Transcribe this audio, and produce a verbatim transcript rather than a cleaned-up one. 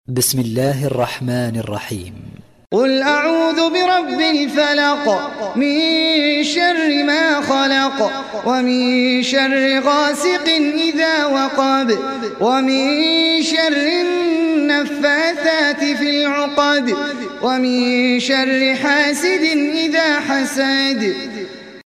بسم الله الرحمن الرحيم. قل أعوذ برب الفلق من شر ما خلق ومن شر غاسق إذا وقب ومن شر النفاثات في العقد ومن شر حاسد إذا حسد